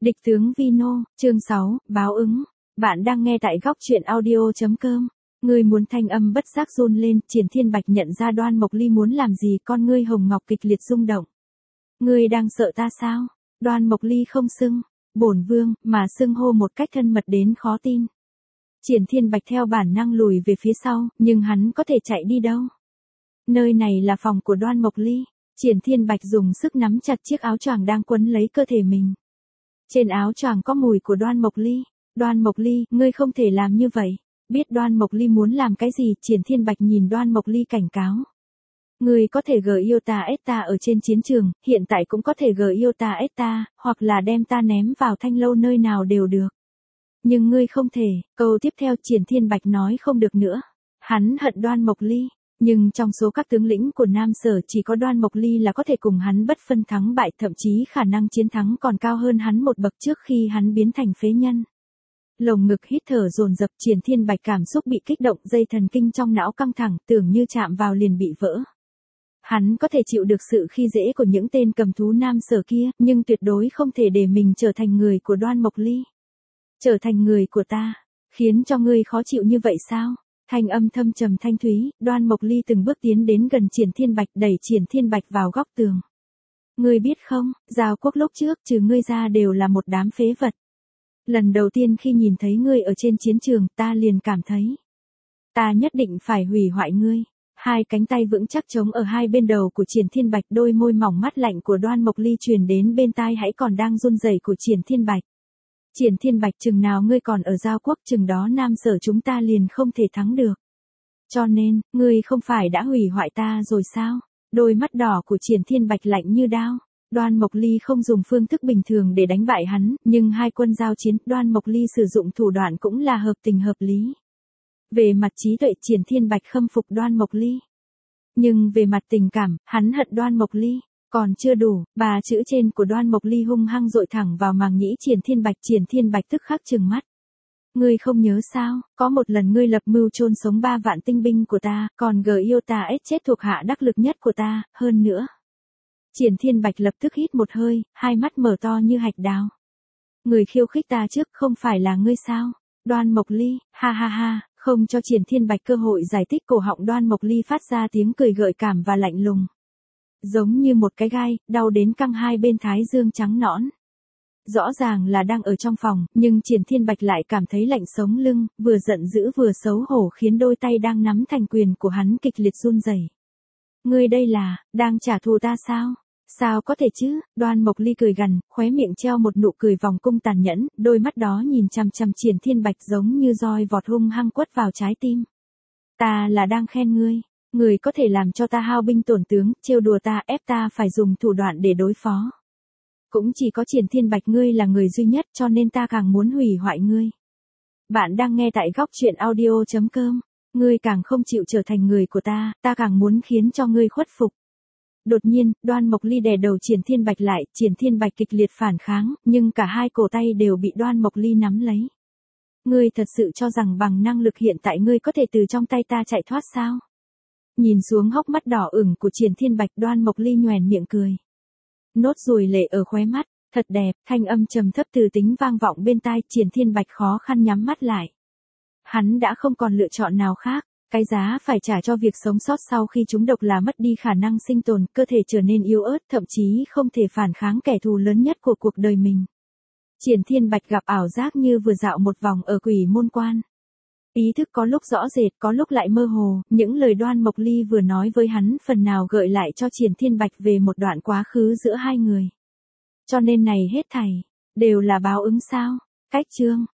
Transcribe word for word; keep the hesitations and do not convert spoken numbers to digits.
Địch tướng Vino, chương sáu, báo ứng. Bạn đang nghe tại góc truyện audio chấm com. Ngươi muốn thanh âm bất giác run lên, Triển Thiên Bạch nhận ra Đoan Mộc Ly muốn làm gì, con ngươi hồng ngọc kịch liệt rung động. Ngươi đang sợ ta sao? Đoan Mộc Ly không xưng bổn vương, mà xưng hô một cách thân mật đến khó tin. Triển Thiên Bạch theo bản năng lùi về phía sau, nhưng hắn có thể chạy đi đâu? Nơi này là phòng của Đoan Mộc Ly. Triển Thiên Bạch dùng sức nắm chặt chiếc áo choàng đang quấn lấy cơ thể mình. Trên áo choàng có mùi của Đoan Mộc Ly. Đoan Mộc Ly, ngươi không thể làm như vậy. Biết Đoan Mộc Ly muốn làm cái gì, Triển Thiên Bạch nhìn Đoan Mộc Ly cảnh cáo. Ngươi có thể gờ yêu ta ết ta ở trên chiến trường, hiện tại cũng có thể gờ yêu ta ết ta, hoặc là đem ta ném vào thanh lâu nơi nào đều được. Nhưng ngươi không thể. Câu tiếp theo Triển Thiên Bạch nói không được nữa. Hắn hận Đoan Mộc Ly. Nhưng trong số các tướng lĩnh của Nam Sở chỉ có Đoan Mộc Ly là có thể cùng hắn bất phân thắng bại, thậm chí khả năng chiến thắng còn cao hơn hắn một bậc trước khi hắn biến thành phế nhân. Lồng ngực hít thở dồn dập, Triển Thiên Bạch cảm xúc bị kích động, dây thần kinh trong não căng thẳng, tưởng như chạm vào liền bị vỡ. Hắn có thể chịu được sự khi dễ của những tên cầm thú Nam Sở kia, nhưng tuyệt đối không thể để mình trở thành người của Đoan Mộc Ly. Trở thành người của ta, khiến cho ngươi khó chịu như vậy sao? Thanh âm thâm trầm thanh thúy, Đoan Mộc Ly từng bước tiến đến gần Triển Thiên Bạch, đẩy Triển Thiên Bạch vào góc tường. Ngươi biết không, Giao Quốc lúc trước trừ ngươi ra đều là một đám phế vật. Lần đầu tiên khi nhìn thấy ngươi ở trên chiến trường, ta liền cảm thấy, ta nhất định phải hủy hoại ngươi. Hai cánh tay vững chắc chống ở hai bên đầu của Triển Thiên Bạch, đôi môi mỏng mắt lạnh của Đoan Mộc Ly truyền đến bên tai hãy còn đang run rẩy của Triển Thiên Bạch. Triển Thiên Bạch, chừng nào ngươi còn ở Giao Quốc, chừng đó Nam Sở chúng ta liền không thể thắng được. Cho nên, ngươi không phải đã hủy hoại ta rồi sao? Đôi mắt đỏ của Triển Thiên Bạch lạnh như đao. Đoan Mộc Ly không dùng phương thức bình thường để đánh bại hắn, nhưng hai quân giao chiến, Đoan Mộc Ly sử dụng thủ đoạn cũng là hợp tình hợp lý. Về mặt trí tuệ, Triển Thiên Bạch khâm phục Đoan Mộc Ly. Nhưng về mặt tình cảm, hắn hận Đoan Mộc Ly. Còn chưa đủ, ba chữ trên của Đoan Mộc Ly hung hăng dội thẳng vào màng nhĩ Triển Thiên Bạch. Triển Thiên Bạch tức khắc trừng mắt. Ngươi không nhớ sao, có một lần ngươi lập mưu chôn sống ba vạn tinh binh của ta, còn gờ yêu ta ết chết thuộc hạ đắc lực nhất của ta, hơn nữa. Triển Thiên Bạch lập tức hít một hơi, hai mắt mở to như hạch đào. Người khiêu khích ta trước không phải là ngươi sao? Đoan Mộc Ly, ha ha ha, không cho Triển Thiên Bạch cơ hội giải thích, cổ họng Đoan Mộc Ly phát ra tiếng cười gợi cảm và lạnh lùng. Giống như một cái gai, đau đến căng hai bên thái dương trắng nõn. Rõ ràng là đang ở trong phòng, nhưng Triển Thiên Bạch lại cảm thấy lạnh sống lưng, vừa giận dữ vừa xấu hổ, khiến đôi tay đang nắm thành quyền của hắn kịch liệt run rẩy. Ngươi đây là, đang trả thù ta sao? Sao có thể chứ? Đoan Mộc Ly cười gằn, khóe miệng treo một nụ cười vòng cung tàn nhẫn, đôi mắt đó nhìn chằm chằm Triển Thiên Bạch giống như roi vọt hung hăng quất vào trái tim. Ta là đang khen ngươi. Người có thể làm cho ta hao binh tổn tướng, trêu đùa ta, ép ta phải dùng thủ đoạn để đối phó. Cũng chỉ có Triển Thiên Bạch ngươi là người duy nhất, cho nên ta càng muốn hủy hoại ngươi. Bạn đang nghe tại góc truyện audio chấm com. Ngươi càng không chịu trở thành người của ta, ta càng muốn khiến cho ngươi khuất phục. Đột nhiên, Đoan Mộc Ly đè đầu Triển Thiên Bạch lại, Triển Thiên Bạch kịch liệt phản kháng, nhưng cả hai cổ tay đều bị Đoan Mộc Ly nắm lấy. Ngươi thật sự cho rằng bằng năng lực hiện tại ngươi có thể từ trong tay ta chạy thoát sao? Nhìn xuống hốc mắt đỏ ửng của Triển Thiên Bạch, Đoan Mộc Ly nhoẻn miệng cười. Nốt ruồi lệ ở khóe mắt, thật đẹp, thanh âm trầm thấp từ tính vang vọng bên tai, Triển Thiên Bạch khó khăn nhắm mắt lại. Hắn đã không còn lựa chọn nào khác, cái giá phải trả cho việc sống sót sau khi trúng độc là mất đi khả năng sinh tồn, cơ thể trở nên yếu ớt, thậm chí không thể phản kháng kẻ thù lớn nhất của cuộc đời mình. Triển Thiên Bạch gặp ảo giác như vừa dạo một vòng ở Quỷ Môn Quan. Ý thức có lúc rõ rệt, có lúc lại mơ hồ, những lời Đoan Mộc Ly vừa nói với hắn phần nào gợi lại cho Triển Thiên Bạch về một đoạn quá khứ giữa hai người. Cho nên này hết thảy, đều là báo ứng sao? Cách chương.